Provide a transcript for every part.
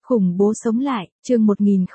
Khủng bố sống lại, chương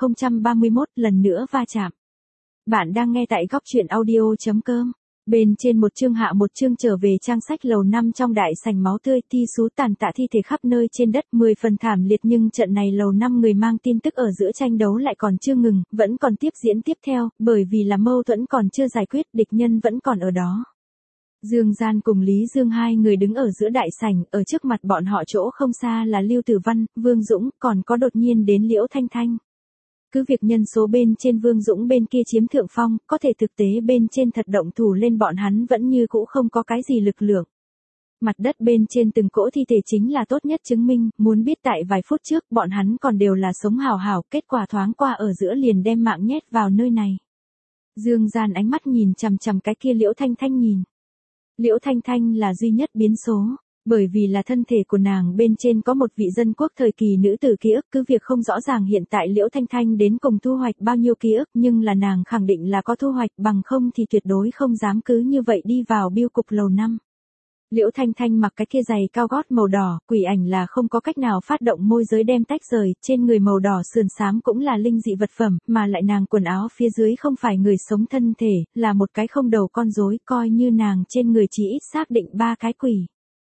1031 lần nữa va chạm. Bạn đang nghe tại góc truyện audio.com. Bên trên một chương hạ một chương trở về trang sách lầu 5 trong đại sảnh máu tươi thi sú tàn tạ thi thể khắp nơi trên đất 10 phần thảm liệt nhưng trận này lầu 5 người mang tin tức ở giữa tranh đấu lại còn chưa ngừng, vẫn còn tiếp diễn tiếp theo, bởi vì là mâu thuẫn còn chưa giải quyết, địch nhân vẫn còn ở đó. Dương Gian cùng Lý Dương hai người đứng ở giữa đại sảnh, ở trước mặt bọn họ chỗ không xa là Lưu Tử Văn, Vương Dũng, còn có đột nhiên đến Liễu Thanh Thanh. Cứ việc nhân số bên trên Vương Dũng bên kia chiếm thượng phong, có thể thực tế bên trên thật động thủ lên bọn hắn vẫn như cũ không có cái gì lực lượng. Mặt đất bên trên từng cỗ thi thể chính là tốt nhất chứng minh, muốn biết tại vài phút trước bọn hắn còn đều là sống hào hào, kết quả thoáng qua ở giữa liền đem mạng nhét vào nơi này. Dương Gian ánh mắt nhìn chằm chằm cái kia Liễu Thanh Thanh nhìn. Liễu Thanh Thanh là duy nhất biến số, bởi vì là thân thể của nàng bên trên có một vị dân quốc thời kỳ nữ tử ký ức, cứ việc không rõ ràng hiện tại Liễu Thanh Thanh đến cùng thu hoạch bao nhiêu ký ức, nhưng là nàng khẳng định là có thu hoạch, bằng không thì tuyệt đối không dám cứ như vậy đi vào biêu cục lầu 5. Liễu Thanh Thanh mặc cái kia giày cao gót màu đỏ, quỷ ảnh là không có cách nào phát động môi giới đem tách rời, trên người màu đỏ sườn xám cũng là linh dị vật phẩm, mà lại nàng quần áo phía dưới không phải người sống thân thể, là một cái không đầu con rối, coi như nàng trên người chỉ ít xác định 3 cái quỷ.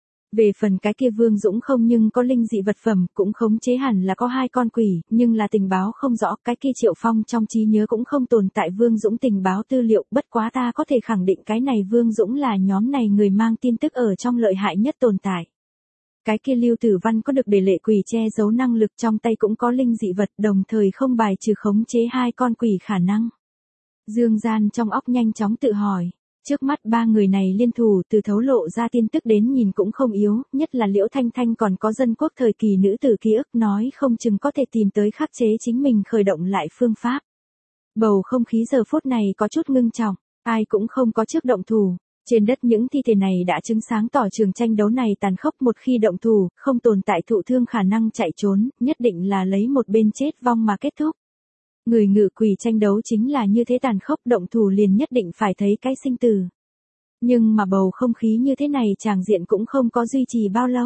Về phần cái kia Vương Dũng không nhưng có linh dị vật phẩm, cũng khống chế hẳn là có 2 con quỷ, nhưng là tình báo không rõ, cái kia Triệu Phong trong trí nhớ cũng không tồn tại Vương Dũng tình báo tư liệu, bất quá ta có thể khẳng định cái này Vương Dũng là nhóm này người mang tin tức ở trong lợi hại nhất tồn tại. Cái kia Lưu Tử Văn có được để lệ quỷ che giấu năng lực, trong tay cũng có linh dị vật, đồng thời không bài trừ khống chế 2 con quỷ khả năng. Dương Gian trong óc nhanh chóng tự hỏi. Trước mắt 3 người này liên thủ từ thấu lộ ra tin tức đến nhìn cũng không yếu, nhất là Liễu Thanh Thanh còn có dân quốc thời kỳ nữ tử ký ức, nói không chừng có thể tìm tới khắc chế chính mình khởi động lại phương pháp. Bầu không khí giờ phút này có chút ngưng trọng, ai cũng không có trước động thủ. Trên đất những thi thể này đã chứng sáng tỏ trường tranh đấu này tàn khốc, một khi động thủ, không tồn tại thụ thương khả năng chạy trốn, nhất định là lấy một bên chết vong mà kết thúc. Người ngự quỷ tranh đấu chính là như thế tàn khốc, động thủ liền nhất định phải thấy cái sinh tử. Nhưng mà bầu không khí như thế này tràng diện cũng không có duy trì bao lâu.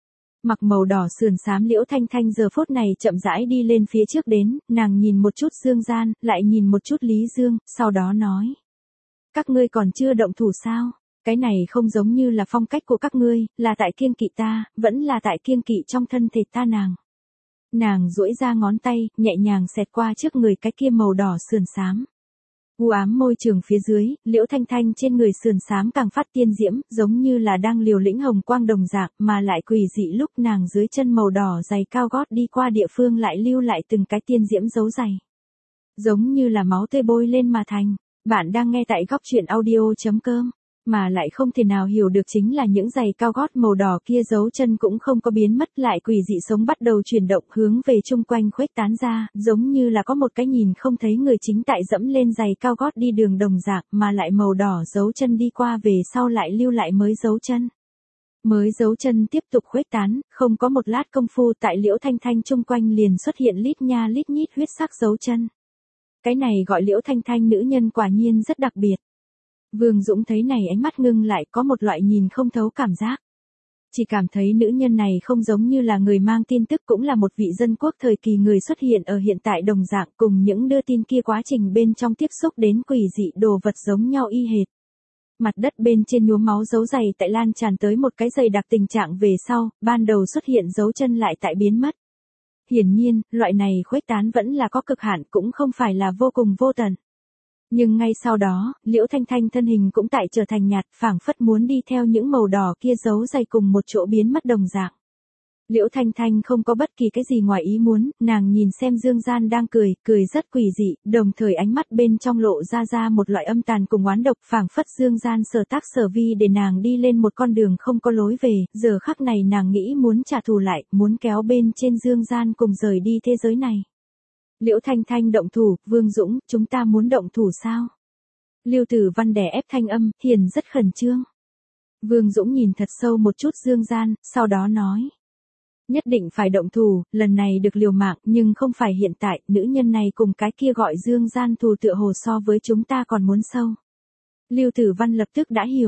Mặc màu đỏ sườn xám Liễu Thanh Thanh giờ phút này chậm rãi đi lên phía trước đến, nàng nhìn một chút Dương Gian, lại nhìn một chút Lý Dương, sau đó nói. Các ngươi còn chưa động thủ sao? Cái này không giống như là phong cách của các ngươi, là tại kiêng kỵ ta, vẫn là tại kiêng kỵ trong thân thể ta nàng. Nàng duỗi ra ngón tay, nhẹ nhàng xẹt qua trước người cái kia màu đỏ sườn xám. U ám môi trường phía dưới, Liễu Thanh Thanh trên người sườn xám càng phát tiên diễm, giống như là đang liều lĩnh hồng quang đồng dạng, mà lại quỷ dị lúc nàng dưới chân màu đỏ giày cao gót đi qua địa phương lại lưu lại từng cái tiên diễm dấu giày. Giống như là máu tươi bôi lên mà thành. Bạn đang nghe tại góc truyện audio.com. Mà lại không thể nào hiểu được chính là những giày cao gót màu đỏ kia dấu chân cũng không có biến mất, lại quỷ dị sống bắt đầu chuyển động hướng về chung quanh khuếch tán ra, giống như là có một cái nhìn không thấy người chính tại dẫm lên giày cao gót đi đường đồng dạng, mà lại màu đỏ dấu chân đi qua về sau lại lưu lại mới dấu chân. Mới dấu chân tiếp tục khuếch tán, không có một lát công phu tại Liễu Thanh Thanh chung quanh liền xuất hiện lít nha lít nhít huyết sắc dấu chân. Cái này gọi Liễu Thanh Thanh nữ nhân quả nhiên rất đặc biệt. Vương Dũng thấy này ánh mắt ngưng lại, có một loại nhìn không thấu cảm giác. Chỉ cảm thấy nữ nhân này không giống như là người mang tin tức, cũng là một vị dân quốc thời kỳ người xuất hiện ở hiện tại đồng dạng, cùng những đưa tin kia quá trình bên trong tiếp xúc đến quỷ dị đồ vật giống nhau y hệt. Mặt đất bên trên nhuốm máu dấu giày tại lan tràn tới một cái dày đặc tình trạng về sau, ban đầu xuất hiện dấu chân lại tại biến mất. Hiển nhiên, loại này khuếch tán vẫn là có cực hạn, cũng không phải là vô cùng vô tận. Nhưng ngay sau đó, Liễu Thanh Thanh thân hình cũng tại trở thành nhạt, phảng phất muốn đi theo những màu đỏ kia dấu giày cùng một chỗ biến mất đồng dạng. Liễu Thanh Thanh không có bất kỳ cái gì ngoài ý muốn, nàng nhìn xem Dương Gian đang cười, cười rất quỷ dị, đồng thời ánh mắt bên trong lộ ra một loại âm tàn cùng oán độc, phảng phất Dương Gian sở tác sở vi để nàng đi lên một con đường không có lối về, giờ khắc này nàng nghĩ muốn trả thù lại, muốn kéo bên trên Dương Gian cùng rời đi thế giới này. Liễu Thanh Thanh động thủ, Vương Dũng, chúng ta muốn động thủ sao? Lưu Tử Văn đè ép thanh âm, hiền rất khẩn trương. Vương Dũng nhìn thật sâu một chút Dương Gian, sau đó nói. Nhất định phải động thủ, lần này được liều mạng, nhưng không phải hiện tại, nữ nhân này cùng cái kia gọi Dương Gian thù tựa hồ so với chúng ta còn muốn sâu. Lưu Tử Văn lập tức đã hiểu.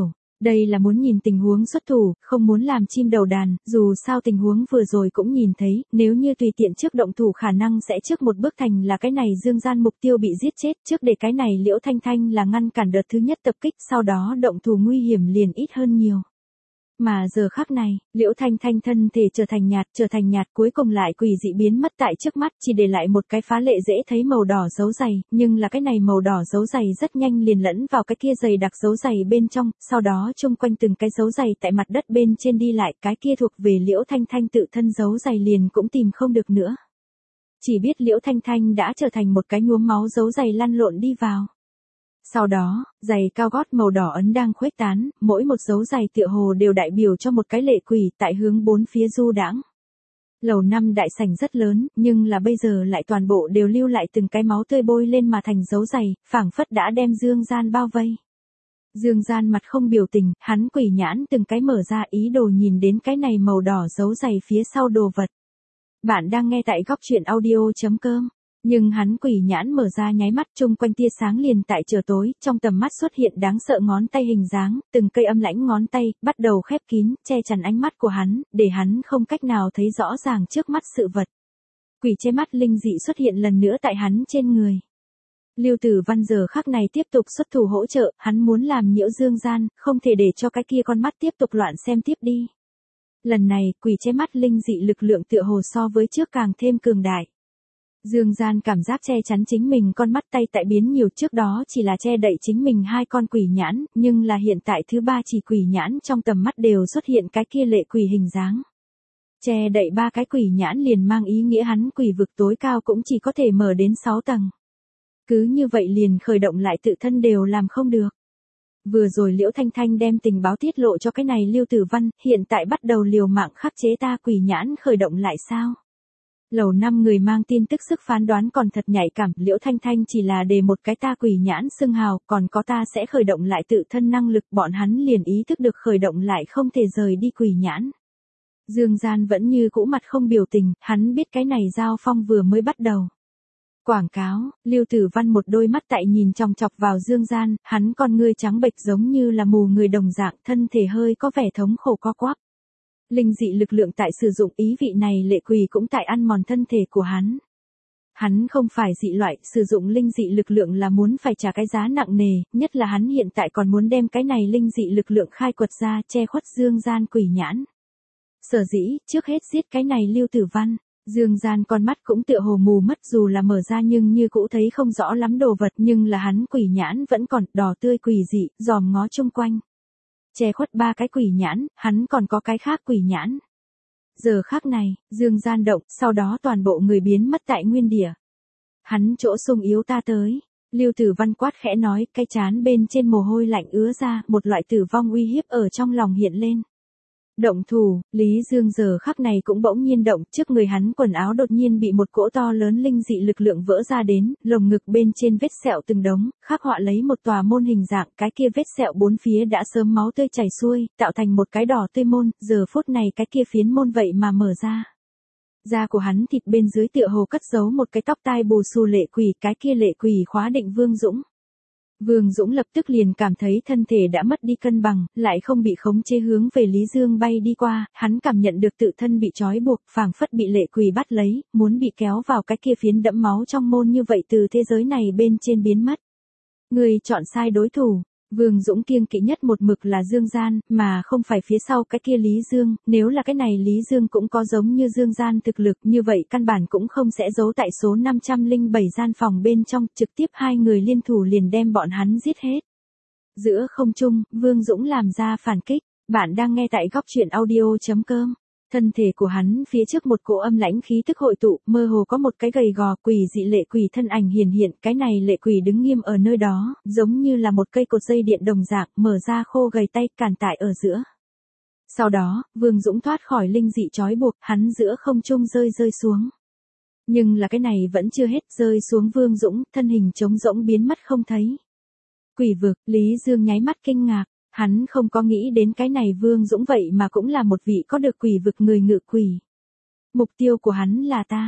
Đây là muốn nhìn tình huống xuất thủ, không muốn làm chim đầu đàn, dù sao tình huống vừa rồi cũng nhìn thấy, nếu như tùy tiện trước động thủ khả năng sẽ trước một bước thành là cái này Dương Gian mục tiêu bị giết chết, trước để cái này Liễu Thanh Thanh là ngăn cản đợt thứ nhất tập kích, sau đó động thủ nguy hiểm liền ít hơn nhiều. Mà giờ khắc này, Liễu Thanh Thanh thân thể trở thành nhạt cuối cùng lại quỷ dị biến mất tại trước mắt, chỉ để lại một cái phá lệ dễ thấy màu đỏ dấu giày, nhưng là cái này màu đỏ dấu giày rất nhanh liền lẫn vào cái kia dày đặc dấu giày bên trong, sau đó chung quanh từng cái dấu giày tại mặt đất bên trên đi lại, cái kia thuộc về Liễu Thanh Thanh tự thân dấu giày liền cũng tìm không được nữa. Chỉ biết Liễu Thanh Thanh đã trở thành một cái nhuốm máu dấu giày lăn lộn đi vào. Sau đó, giày cao gót màu đỏ ấn đang khuếch tán, mỗi một dấu giày tựa hồ đều đại biểu cho một cái lệ quỷ tại hướng bốn phía du đãng. Lầu 5 đại sảnh rất lớn, nhưng là bây giờ lại toàn bộ đều lưu lại từng cái máu tươi bôi lên mà thành dấu giày, phảng phất đã đem Dương Gian bao vây. Dương Gian mặt không biểu tình, hắn quỷ nhãn từng cái mở ra ý đồ nhìn đến cái này màu đỏ dấu giày phía sau đồ vật. Bạn đang nghe tại góc truyện audio.com. Nhưng hắn quỷ nhãn mở ra nháy mắt chung quanh tia sáng liền tại trời tối, trong tầm mắt xuất hiện đáng sợ ngón tay hình dáng, từng cây âm lãnh ngón tay, bắt đầu khép kín, che chắn ánh mắt của hắn, để hắn không cách nào thấy rõ ràng trước mắt sự vật. Quỷ che mắt linh dị xuất hiện lần nữa tại hắn trên người. Lưu Tử Văn giờ khắc này tiếp tục xuất thủ hỗ trợ, hắn muốn làm nhiễu Dương Gian, không thể để cho cái kia con mắt tiếp tục loạn xem tiếp đi. Lần này, quỷ che mắt linh dị lực lượng tựa hồ so với trước càng thêm cường đại. Dương Gian cảm giác che chắn chính mình con mắt tay tại biến nhiều, trước đó chỉ là che đậy chính mình hai con quỷ nhãn, nhưng là hiện tại thứ ba chỉ quỷ nhãn trong tầm mắt đều xuất hiện cái kia lệ quỷ hình dáng. Che đậy ba cái quỷ nhãn liền mang ý nghĩa hắn quỷ vực tối cao cũng chỉ có thể mở đến 6 tầng. Cứ như vậy liền khởi động lại tự thân đều làm không được. Vừa rồi Liễu Thanh Thanh đem tình báo tiết lộ cho cái này Lưu Tử Văn, hiện tại bắt đầu liều mạng khắc chế ta quỷ nhãn khởi động lại sao? Lầu 5 người mang tin tức sức phán đoán còn thật nhạy cảm, Liễu Thanh Thanh chỉ là để một cái ta quỷ nhãn xưng hào, còn có ta sẽ khởi động lại tự thân năng lực, bọn hắn liền ý thức được khởi động lại không thể rời đi quỷ nhãn. Dương Gian vẫn như cũ mặt không biểu tình, hắn biết cái này giao phong vừa mới bắt đầu. Quảng cáo, Lưu Tử Văn một đôi mắt tại nhìn chòng chọc vào Dương Gian, hắn con ngươi trắng bệch giống như là mù người đồng dạng, thân thể hơi có vẻ thống khổ co quắp. Linh dị lực lượng tại sử dụng ý vị này lệ quỷ cũng tại ăn mòn thân thể của hắn. Hắn không phải dị loại, sử dụng linh dị lực lượng là muốn phải trả cái giá nặng nề, nhất là hắn hiện tại còn muốn đem cái này linh dị lực lượng khai quật ra, che khuất Dương Gian quỷ nhãn. Sở dĩ, trước hết giết cái này Lưu Tử Văn, Dương Gian con mắt cũng tựa hồ mù mất, dù là mở ra nhưng như cũ thấy không rõ lắm đồ vật, nhưng là hắn quỷ nhãn vẫn còn đỏ tươi quỷ dị, dòm ngó chung quanh. Che khuất ba cái quỷ nhãn, hắn còn có cái khác quỷ nhãn. Giờ khắc này, Dương Gian động, sau đó toàn bộ người biến mất tại nguyên địa. Hắn chỗ sung yếu ta tới. Lưu Tử Văn quát khẽ nói, cái chán bên trên mồ hôi lạnh ứa ra, một loại tử vong uy hiếp ở trong lòng hiện lên. Động thủ, Lý Dương giờ khắc này cũng bỗng nhiên động, trước người hắn quần áo đột nhiên bị một cỗ to lớn linh dị lực lượng vỡ ra đến, lồng ngực bên trên vết sẹo từng đống, khắc họa lấy một tòa môn hình dạng, cái kia vết sẹo bốn phía đã sớm máu tươi chảy xuôi, tạo thành một cái đỏ tươi môn, giờ phút này cái kia phiến môn vậy mà mở ra. Da của hắn thịt bên dưới tựa hồ cất giấu một cái tóc tai bù xù lệ quỷ, cái kia lệ quỷ khóa định Vương Dũng. Vương Dũng lập tức liền cảm thấy thân thể đã mất đi cân bằng, lại không bị khống chế hướng về Lý Dương bay đi qua, hắn cảm nhận được tự thân bị trói buộc, phảng phất bị lệ quỷ bắt lấy, muốn bị kéo vào cái kia phiến đẫm máu trong môn như vậy từ thế giới này bên trên biến mất. Người chọn sai đối thủ. Vương Dũng kiêng kỵ nhất một mực là Dương Gian, mà không phải phía sau cái kia Lý Dương, nếu là cái này Lý Dương cũng có giống như Dương Gian thực lực như vậy căn bản cũng không sẽ giấu tại số 507 gian phòng bên trong, trực tiếp hai người liên thủ liền đem bọn hắn giết hết. Giữa không trung, Vương Dũng làm ra phản kích, bạn đang nghe tại góc truyện audio.com. Thân thể của hắn phía trước một cỗ âm lãnh khí tức hội tụ, mơ hồ có một cái gầy gò quỷ dị lệ quỷ thân ảnh hiển hiện, cái này lệ quỷ đứng nghiêm ở nơi đó, giống như là một cây cột dây điện đồng dạng, mở ra khô gầy tay cản tại ở giữa. Sau đó, Vương Dũng thoát khỏi linh dị trói buộc, hắn giữa không trung rơi xuống. Nhưng là cái này vẫn chưa hết, rơi xuống Vương Dũng, thân hình trống rỗng biến mất không thấy. Quỷ vực, Lý Dương nháy mắt kinh ngạc. Hắn không có nghĩ đến cái này Vương Dũng vậy mà cũng là một vị có được quỷ vực người ngự quỷ. Mục tiêu của hắn là ta.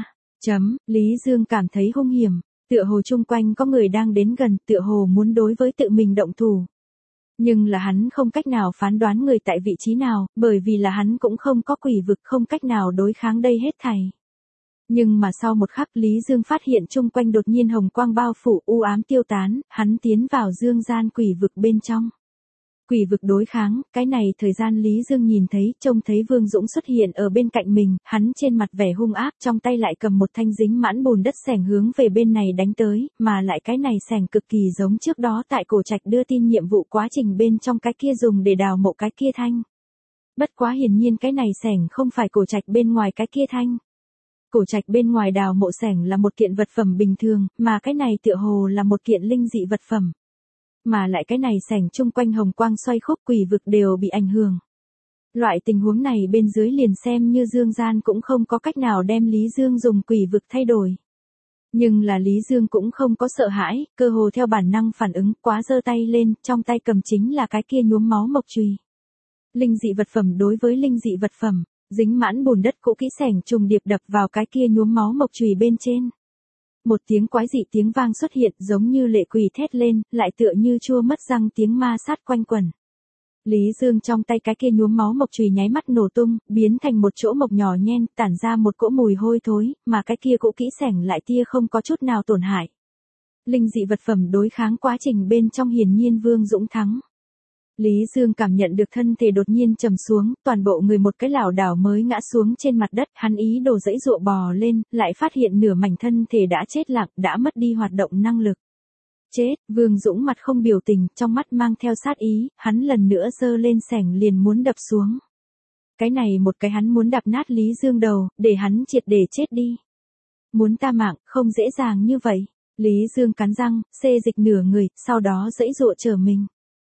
Lý Dương cảm thấy hung hiểm, tựa hồ chung quanh có người đang đến gần, tựa hồ muốn đối với tự mình động thủ. Nhưng là hắn không cách nào phán đoán người tại vị trí nào, bởi vì là hắn cũng không có quỷ vực, không cách nào đối kháng đây hết thảy. Nhưng mà sau một khắc Lý Dương phát hiện chung quanh đột nhiên hồng quang bao phủ, u ám tiêu tán, hắn tiến vào dương gian quỷ vực bên trong. Quỷ vực đối kháng, cái này thời gian Lý Dương nhìn thấy, trông thấy Vương Dũng xuất hiện ở bên cạnh mình, hắn trên mặt vẻ hung ác, trong tay lại cầm một thanh dính mãn bùn đất xẻng hướng về bên này đánh tới, mà lại cái này xẻng cực kỳ giống trước đó tại cổ trạch đưa tin nhiệm vụ quá trình bên trong cái kia dùng để đào mộ cái kia thanh. Bất quá hiển nhiên cái này xẻng không phải cổ trạch bên ngoài cái kia thanh. Cổ trạch bên ngoài đào mộ xẻng là một kiện vật phẩm bình thường, mà cái này tựa hồ là một kiện linh dị vật phẩm. Mà lại cái này xẻng chung quanh hồng quang xoay khúc, quỷ vực đều bị ảnh hưởng. Loại tình huống này bên dưới liền xem như Dương gian cũng không có cách nào đem Lý Dương dùng quỷ vực thay đổi. Nhưng là Lý Dương cũng không có sợ hãi, cơ hồ theo bản năng phản ứng, quá giơ tay lên, trong tay cầm chính là cái kia nhuốm máu mộc chùy. Linh dị vật phẩm đối với linh dị vật phẩm, dính mãn bùn đất cũ kỹ xẻng trùng điệp đập vào cái kia nhuốm máu mộc chùy bên trên. Một tiếng quái dị tiếng vang xuất hiện, giống như lệ quỷ thét lên, lại tựa như chua mất răng tiếng ma sát quanh quẩn. Lý Dương trong tay cái kia nhuốm máu mộc chùy nháy mắt nổ tung, biến thành một chỗ mộc nhỏ nhen, tản ra một cỗ mùi hôi thối, mà cái kia cũ kỹ xẻng lại tia không có chút nào tổn hại. Linh dị vật phẩm đối kháng quá trình bên trong hiển nhiên Vương Dũng thắng. Lý Dương cảm nhận được thân thể đột nhiên trầm xuống, toàn bộ người một cái lảo đảo mới ngã xuống trên mặt đất, hắn ý đồ dãy dụa bò lên, lại phát hiện nửa mảnh thân thể đã chết lặng, đã mất đi hoạt động năng lực. Chết, Vương Dũng mặt không biểu tình, trong mắt mang theo sát ý, hắn lần nữa giơ lên xẻng liền muốn đập xuống. Cái này một cái hắn muốn đập nát Lý Dương đầu, để hắn triệt để chết đi. Muốn ta mạng, không dễ dàng như vậy. Lý Dương cắn răng, xê dịch nửa người, sau đó dãy dụa trở mình.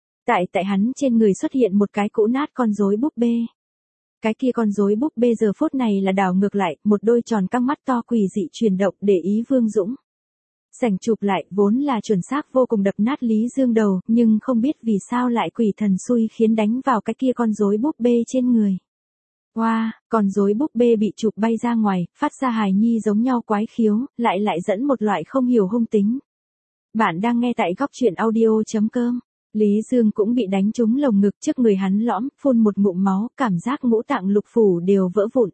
Tại hắn trên người xuất hiện một cái cũ nát con rối búp bê. Cái kia con rối búp bê giờ phút này là đảo ngược lại, một đôi tròn căng mắt to quỷ dị chuyển động để ý Vương Dũng. Sảnh chụp lại, vốn là chuẩn xác vô cùng đập nát Lý Dương đầu, nhưng không biết vì sao lại quỷ thần xui khiến đánh vào cái kia con rối búp bê trên người. Wow, con rối búp bê bị chụp bay ra ngoài, phát ra hài nhi giống nhau quái khiếu, lại dẫn một loại không hiểu hung tính. Bạn đang nghe tại góc truyện audio.com. Lý Dương cũng bị đánh trúng lồng ngực, trước người hắn lõm, phun một ngụm máu, cảm giác ngũ tạng lục phủ đều vỡ vụn.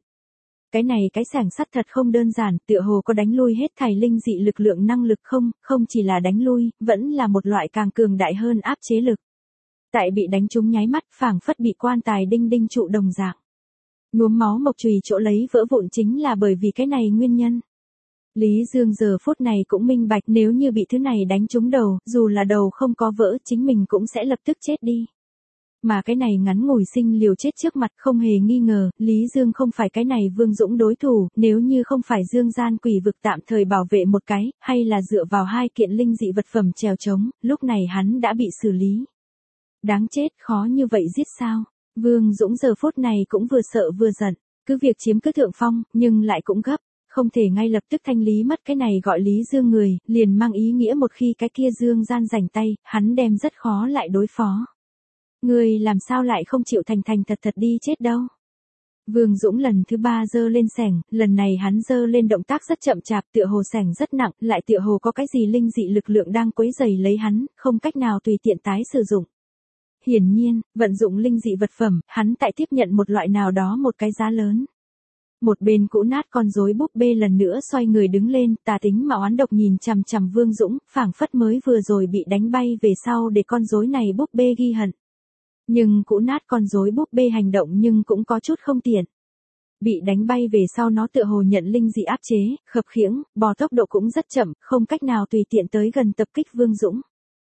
Cái xẻng sắt thật không đơn giản, tựa hồ có đánh lui hết thảy linh dị lực lượng năng lực không chỉ là đánh lui, vẫn là một loại càng cường đại hơn áp chế lực. Tại bị đánh trúng nháy mắt, phảng phất bị quan tài đinh đinh trụ đồng dạng. Nhuốm máu mộc chùy chỗ lấy vỡ vụn chính là bởi vì cái này nguyên nhân. Lý Dương giờ phút này cũng minh bạch, nếu như bị thứ này đánh trúng đầu, dù là đầu không có vỡ, chính mình cũng sẽ lập tức chết đi. Mà cái này ngắn ngủi sinh liều chết trước mặt, không hề nghi ngờ, Lý Dương không phải cái này Vương Dũng đối thủ, nếu như không phải Dương gian quỷ vực tạm thời bảo vệ một cái, hay là dựa vào hai kiện linh dị vật phẩm trèo trống, lúc này hắn đã bị xử lý. Đáng chết, khó như vậy giết sao? Vương Dũng giờ phút này cũng vừa sợ vừa giận, cứ việc chiếm cứ thượng phong, nhưng lại cũng gấp. Không thể ngay lập tức thanh lý mất cái này gọi Lý Dương người, liền mang ý nghĩa một khi cái kia Dương gian rảnh tay, hắn đem rất khó lại đối phó. Người làm sao lại không chịu thành thật đi chết đâu. Vương Dũng lần thứ 3 giơ lên xẻng, lần này hắn giơ lên động tác rất chậm chạp, tựa hồ xẻng rất nặng, lại tựa hồ có cái gì linh dị lực lượng đang quấy rầy lấy hắn, không cách nào tùy tiện tái sử dụng. Hiển nhiên, vận dụng linh dị vật phẩm, hắn tại tiếp nhận một loại nào đó một cái giá lớn. Một bên cũ nát con rối búp bê lần nữa xoay người đứng lên, tà tính mà oán độc nhìn chằm chằm Vương Dũng, phảng phất mới vừa rồi bị đánh bay về sau để con rối này búp bê ghi hận. Nhưng cũ nát con rối búp bê hành động nhưng cũng có chút không tiện. Bị đánh bay về sau nó tựa hồ nhận linh dị áp chế, khập khiễng, bò tốc độ cũng rất chậm, không cách nào tùy tiện tới gần tập kích Vương Dũng.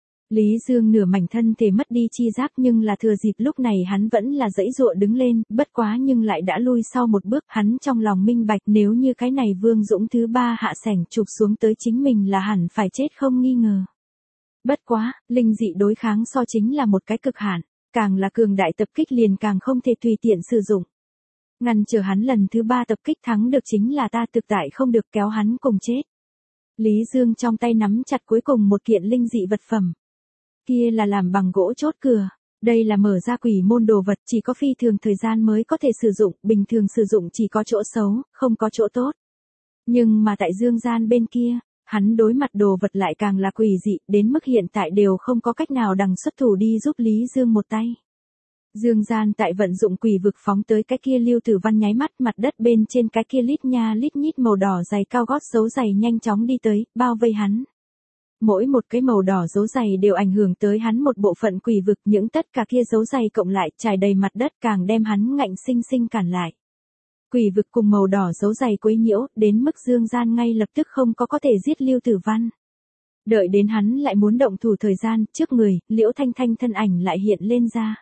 Lý Dương nửa mảnh thân thể mất đi chi giác, nhưng là thừa dịp lúc này hắn vẫn là dãy dụa đứng lên, bất quá nhưng lại đã lui sau một bước, hắn trong lòng minh bạch, nếu như cái này Vương Dũng thứ 3 hạ xẻng chụp xuống tới chính mình là hẳn phải chết không nghi ngờ. Bất quá, linh dị đối kháng so chính là một cái cực hạn, càng là cường đại tập kích liền càng không thể tùy tiện sử dụng. Ngăn chờ hắn lần thứ 3 tập kích thắng được chính là ta thực tại không được kéo hắn cùng chết. Lý Dương trong tay nắm chặt cuối cùng một kiện linh dị vật phẩm. Kia là làm bằng gỗ chốt cửa. Đây là mở ra quỷ môn đồ vật, chỉ có phi thường thời gian mới có thể sử dụng, bình thường sử dụng chỉ có chỗ xấu, không có chỗ tốt. Nhưng mà tại Dương gian bên kia, hắn đối mặt đồ vật lại càng là quỷ dị, đến mức hiện tại đều không có cách nào đằng xuất thủ đi giúp Lý Dương một tay. Dương Gian tại vận dụng quỷ vực phóng tới cái kia Lưu Tử Văn nháy mắt, mặt đất bên trên cái kia lít nha lít nhít màu đỏ dày cao gót dấu giày nhanh chóng đi tới, bao vây hắn. Mỗi một cái màu đỏ dấu giày đều ảnh hưởng tới hắn một bộ phận quỷ vực, những tất cả kia dấu giày cộng lại trải đầy mặt đất càng đem hắn ngạnh sinh sinh cản lại. Quỷ vực cùng màu đỏ dấu giày quấy nhiễu, đến mức Dương Gian ngay lập tức không có thể giết Lưu Tử Văn. Đợi đến hắn lại muốn động thủ thời gian, trước người, Liễu Thanh Thanh thân ảnh lại hiện lên ra.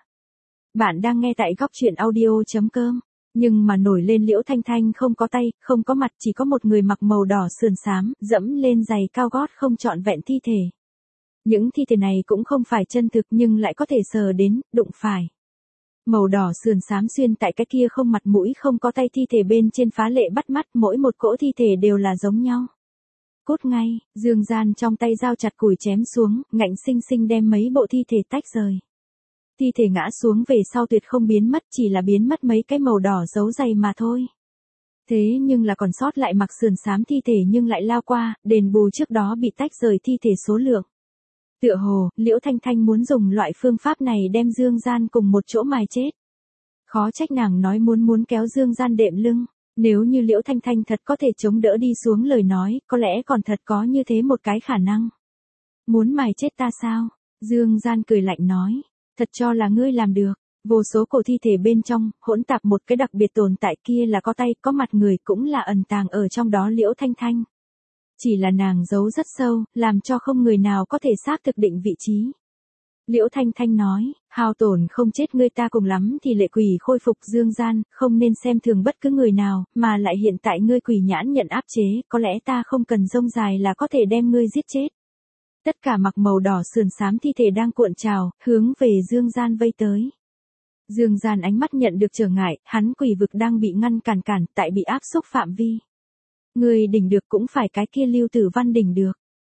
Bạn đang nghe tại góc truyện audio.com. Nhưng mà nổi lên Liễu Thanh Thanh không có tay, không có mặt, chỉ có một người mặc màu đỏ sườn xám, dẫm lên giày cao gót không trọn vẹn thi thể. Những thi thể này cũng không phải chân thực nhưng lại có thể sờ đến, đụng phải. Màu đỏ sườn xám xuyên tại cái kia không mặt mũi không có tay thi thể bên trên phá lệ bắt mắt, mỗi một cỗ thi thể đều là giống nhau. Cốt ngay, Dương Gian trong tay dao chặt củi chém xuống, ngạnh sinh sinh đem mấy bộ thi thể tách rời. Thi thể ngã xuống về sau tuyệt không biến mất, chỉ là biến mất mấy cái màu đỏ dấu giày mà thôi. Thế nhưng là còn sót lại mặc sườn xám thi thể nhưng lại lao qua, đền bù trước đó bị tách rời thi thể số lượng. Tựa hồ, Liễu Thanh Thanh muốn dùng loại phương pháp này đem Dương Gian cùng một chỗ mài chết. Khó trách nàng nói muốn kéo Dương Gian đệm lưng, nếu như Liễu Thanh Thanh thật có thể chống đỡ đi xuống lời nói, có lẽ còn thật có như thế một cái khả năng. Muốn mài chết ta sao? Dương Gian cười lạnh nói. Thật cho là ngươi làm được, vô số cổ thi thể bên trong, hỗn tạp một cái đặc biệt tồn tại kia là có tay, có mặt người cũng là ẩn tàng ở trong đó Liễu Thanh Thanh. Chỉ là nàng giấu rất sâu, làm cho không người nào có thể xác thực định vị trí. Liễu Thanh Thanh nói, hao tổn không chết ngươi ta cùng lắm thì lệ quỷ khôi phục Dương Gian, không nên xem thường bất cứ người nào, mà lại hiện tại ngươi quỷ nhãn nhận áp chế, có lẽ ta không cần rông dài là có thể đem ngươi giết chết. Tất cả mặc màu đỏ sườn xám thi thể đang cuộn trào, hướng về Dương Gian vây tới. Dương Gian ánh mắt nhận được trở ngại, hắn quỷ vực đang bị ngăn cản tại bị áp xúc phạm vi. Người đỉnh được cũng phải cái kia Lưu Tử Văn đỉnh được.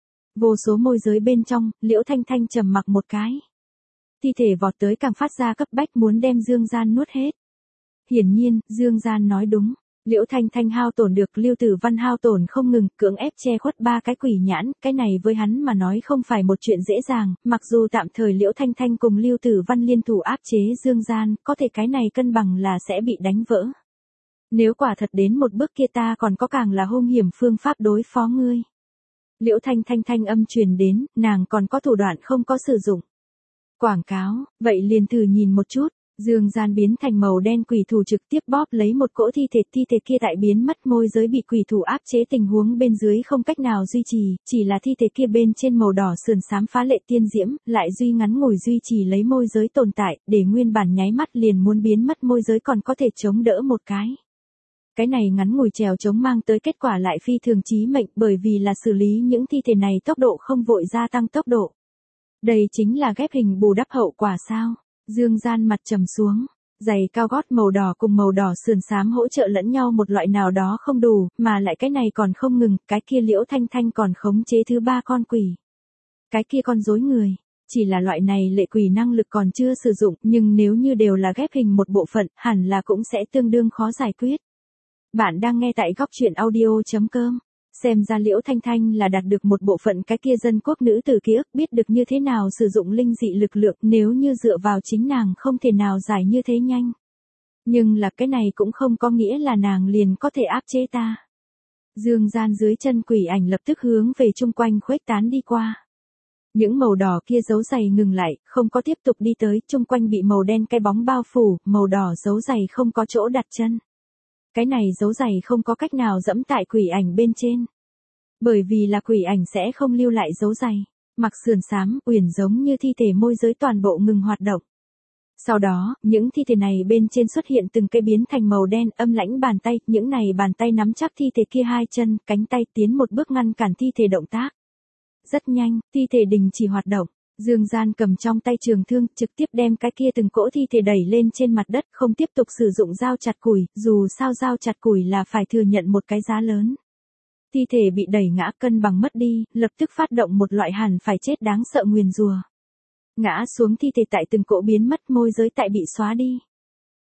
Vô số môi giới bên trong, Liễu Thanh Thanh trầm mặc một cái. Thi thể vọt tới càng phát ra cấp bách muốn đem Dương Gian nuốt hết. Hiển nhiên, Dương Gian nói đúng. Liễu Thanh Thanh hao tổn được, Lưu Tử Văn hao tổn không ngừng, cưỡng ép che khuất ba cái quỷ nhãn, cái này với hắn mà nói không phải một chuyện dễ dàng, mặc dù tạm thời Liễu Thanh Thanh cùng Lưu Tử Văn liên thủ áp chế Dương Gian, có thể cái này cân bằng là sẽ bị đánh vỡ. Nếu quả thật đến một bước kia ta còn có càng là hung hiểm phương pháp đối phó ngươi. Liễu Thanh Thanh thanh âm truyền đến, nàng còn có thủ đoạn không có sử dụng. Quảng cáo, vậy liền thử nhìn một chút. Dương Gian biến thành màu đen, quỷ thủ trực tiếp bóp lấy một cỗ thi thể kia tại biến mất môi giới bị quỷ thủ áp chế tình huống bên dưới không cách nào duy trì, chỉ là thi thể kia bên trên màu đỏ sườn xám phá lệ tiên diễm, lại ngắn ngủi duy trì lấy môi giới tồn tại, để nguyên bản nháy mắt liền muốn biến mất môi giới còn có thể chống đỡ một cái. Cái này ngắn ngủi trèo chống mang tới kết quả lại phi thường chí mệnh, bởi vì là xử lý những thi thể này tốc độ không vội gia tăng tốc độ. Đây chính là ghép hình bù đắp hậu quả sao? Dương Gian mặt trầm xuống, giày cao gót màu đỏ cùng màu đỏ sườn xám hỗ trợ lẫn nhau một loại nào đó không đủ, mà lại cái này còn không ngừng, cái kia Liễu Thanh Thanh còn khống chế thứ ba con quỷ. Cái kia con rối người, chỉ là loại này lệ quỷ năng lực còn chưa sử dụng, nhưng nếu như đều là ghép hình một bộ phận, hẳn là cũng sẽ tương đương khó giải quyết. Bạn đang nghe tại góc truyện audio.com. Xem ra Liễu Thanh Thanh là đạt được một bộ phận cái kia dân quốc nữ tử ký ức, biết được như thế nào sử dụng linh dị lực lượng, nếu như dựa vào chính nàng không thể nào giải như thế nhanh. Nhưng là cái này cũng không có nghĩa là nàng liền có thể áp chế ta. Dương Gian dưới chân quỷ ảnh lập tức hướng về chung quanh khuếch tán đi qua. Những màu đỏ kia dấu giày ngừng lại, không có tiếp tục đi tới, chung quanh bị màu đen cái bóng bao phủ, màu đỏ dấu giày không có chỗ đặt chân. Cái này dấu giày không có cách nào dẫm tại quỷ ảnh bên trên. Bởi vì là quỷ ảnh sẽ không lưu lại dấu giày. Mặc sườn xám, uyển giống như thi thể môi giới toàn bộ ngừng hoạt động. Sau đó, những thi thể này bên trên xuất hiện từng cây biến thành màu đen, âm lãnh bàn tay, những này bàn tay nắm chắc thi thể kia hai chân, cánh tay tiến một bước ngăn cản thi thể động tác. Rất nhanh, thi thể đình chỉ hoạt động. Dương Gian cầm trong tay trường thương, trực tiếp đem cái kia từng cỗ thi thể đẩy lên trên mặt đất, không tiếp tục sử dụng dao chặt củi, dù sao dao chặt củi là phải thừa nhận một cái giá lớn. Thi thể bị đẩy ngã, cân bằng mất đi, lập tức phát động một loại hẳn phải chết đáng sợ nguyền rủa. Ngã xuống thi thể tại từng cỗ biến mất, môi giới tại bị xóa đi.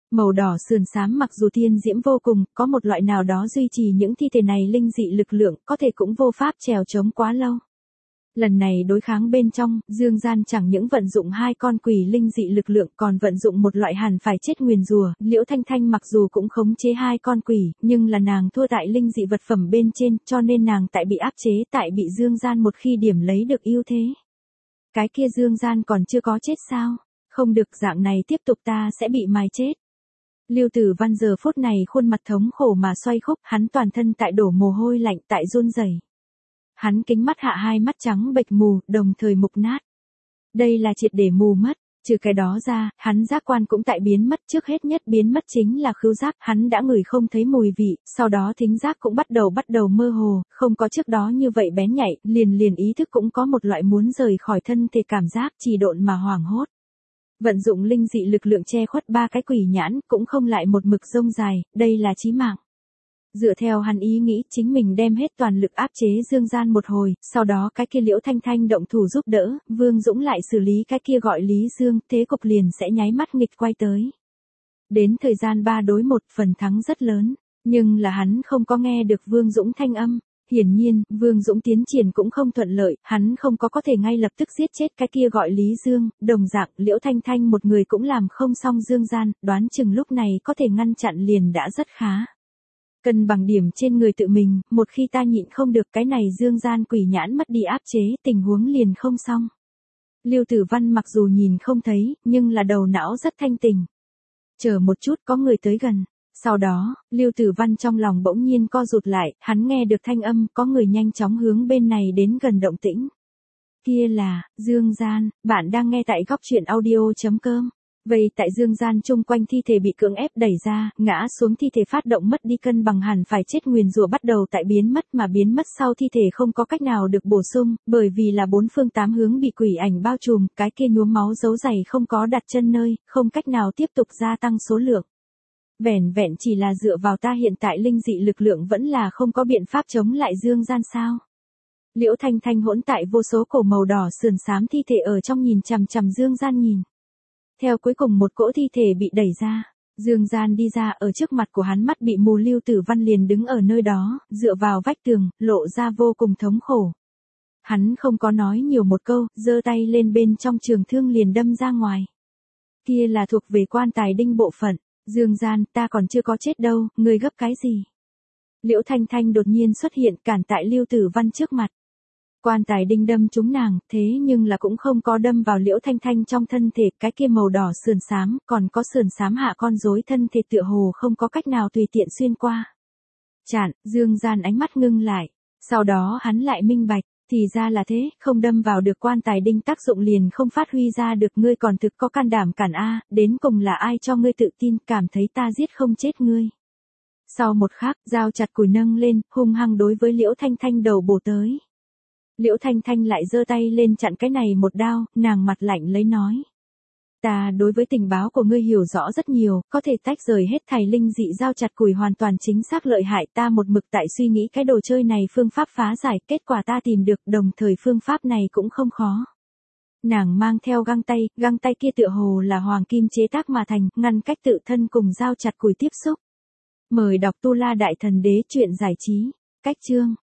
Màu đỏ sườn xám mặc dù thiên diễm vô cùng, có một loại nào đó duy trì những thi thể này linh dị lực lượng, có thể cũng vô pháp trèo chống quá lâu. Lần này đối kháng bên trong, Dương Gian chẳng những vận dụng 2 con quỷ linh dị lực lượng còn vận dụng một loại hẳn phải chết nguyền rủa. Liễu Thanh Thanh mặc dù cũng khống chế 2 con quỷ, nhưng là nàng thua tại linh dị vật phẩm bên trên, cho nên nàng tại bị áp chế, tại bị Dương Gian một khi điểm lấy được ưu thế. Cái kia Dương Gian còn chưa có chết sao? Không được, dạng này tiếp tục ta sẽ bị mài chết. Lưu Tử Văn giờ phút này khuôn mặt thống khổ mà xoay khúc, hắn toàn thân tại đổ mồ hôi lạnh, tại run rẩy. Hắn kính mắt hạ 2 mắt trắng bệch mù, đồng thời mục nát. Đây là triệt để mù mất, trừ cái đó ra, hắn giác quan cũng tại biến mất, trước hết nhất biến mất chính là khứu giác, hắn đã ngửi không thấy mùi vị, sau đó thính giác cũng bắt đầu mơ hồ, không có trước đó như vậy bén nhạy, liền ý thức cũng có một loại muốn rời khỏi thân thể cảm giác trì độn mà hoảng hốt. Vận dụng linh dị lực lượng che khuất 3 cái quỷ nhãn, cũng không lại một mực rông dài, đây là chí mạng. Dựa theo hắn ý nghĩ, chính mình đem hết toàn lực áp chế Dương Gian một hồi, sau đó cái kia Liễu Thanh Thanh động thủ giúp đỡ, Vương Dũng lại xử lý cái kia gọi Lý Dương, thế cục liền sẽ nháy mắt nghịch quay tới. Đến thời gian 3 đối 1, phần thắng rất lớn, nhưng là hắn không có nghe được Vương Dũng thanh âm. Hiển nhiên, Vương Dũng tiến triển cũng không thuận lợi, hắn không có thể ngay lập tức giết chết cái kia gọi Lý Dương, đồng dạng, Liễu Thanh Thanh một người cũng làm không xong Dương Gian, đoán chừng lúc này có thể ngăn chặn liền đã rất khá. Cân bằng điểm trên người tự mình, một khi ta nhịn không được cái này Dương Gian quỷ nhãn mất đi áp chế, tình huống liền không xong. Lưu Tử Văn mặc dù nhìn không thấy, nhưng là đầu não rất thanh tỉnh. Chờ một chút, có người tới gần. Sau đó, Lưu Tử Văn trong lòng bỗng nhiên co rụt lại, hắn nghe được thanh âm, có người nhanh chóng hướng bên này đến gần động tĩnh. Kia là, Dương Gian, bạn đang nghe tại góc truyện audio.com. Vậy tại Dương Gian chung quanh thi thể bị cưỡng ép đẩy ra, ngã xuống thi thể phát động mất đi cân bằng hẳn phải chết nguyền rủa bắt đầu tại biến mất mà biến mất sau thi thể không có cách nào được bổ sung, bởi vì là 4 phương 8 hướng bị quỷ ảnh bao trùm, cái kia nhuốm máu dấu giày không có đặt chân nơi, không cách nào tiếp tục gia tăng số lượng. Vẻn vẹn chỉ là dựa vào ta hiện tại linh dị lực lượng vẫn là không có biện pháp chống lại Dương Gian sao. Liễu Thanh Thanh hỗn tại vô số cổ màu đỏ sườn xám thi thể ở trong nhìn chằm chằm Dương Gian nhìn. Theo cuối cùng một cỗ thi thể bị đẩy ra, Dương Gian đi ra, ở trước mặt của hắn mắt bị mù Lưu Tử Văn liền đứng ở nơi đó, dựa vào vách tường, lộ ra vô cùng thống khổ. Hắn không có nói nhiều một câu, giơ tay lên bên trong trường thương liền đâm ra ngoài. Kia là thuộc về quan tài đinh bộ phận. Dương Gian, ta còn chưa có chết đâu, ngươi gấp cái gì? Liễu Thanh Thanh đột nhiên xuất hiện cản tại Lưu Tử Văn trước mặt. Quan tài đinh đâm trúng nàng, thế nhưng là cũng không có đâm vào Liễu Thanh Thanh trong thân thể, cái kia màu đỏ sườn xám, còn có sườn xám hạ con rối thân thể tựa hồ không có cách nào tùy tiện xuyên qua. Chặn, Dương Gian ánh mắt ngưng lại, sau đó hắn lại minh bạch, thì ra là thế, không đâm vào được quan tài đinh tác dụng liền không phát huy ra được, ngươi còn thực có can đảm cản a, đến cùng là ai cho ngươi tự tin, cảm thấy ta giết không chết ngươi. Sau một khắc, dao chặt củi nâng lên, hung hăng đối với Liễu Thanh Thanh đầu bổ tới. Liễu Thanh Thanh lại giơ tay lên chặn cái này một đao, nàng mặt lạnh lấy nói. Ta đối với tình báo của ngươi hiểu rõ rất nhiều, có thể tách rời hết thảy linh dị dao chặt củi hoàn toàn chính xác lợi hại, ta một mực tại suy nghĩ cái đồ chơi này phương pháp phá giải, kết quả ta tìm được, đồng thời phương pháp này cũng không khó. Nàng mang theo găng tay kia tựa hồ là hoàng kim chế tác mà thành, ngăn cách tự thân cùng dao chặt củi tiếp xúc. Mời đọc Tu La Đại Thần Đế truyện giải trí, cách chương.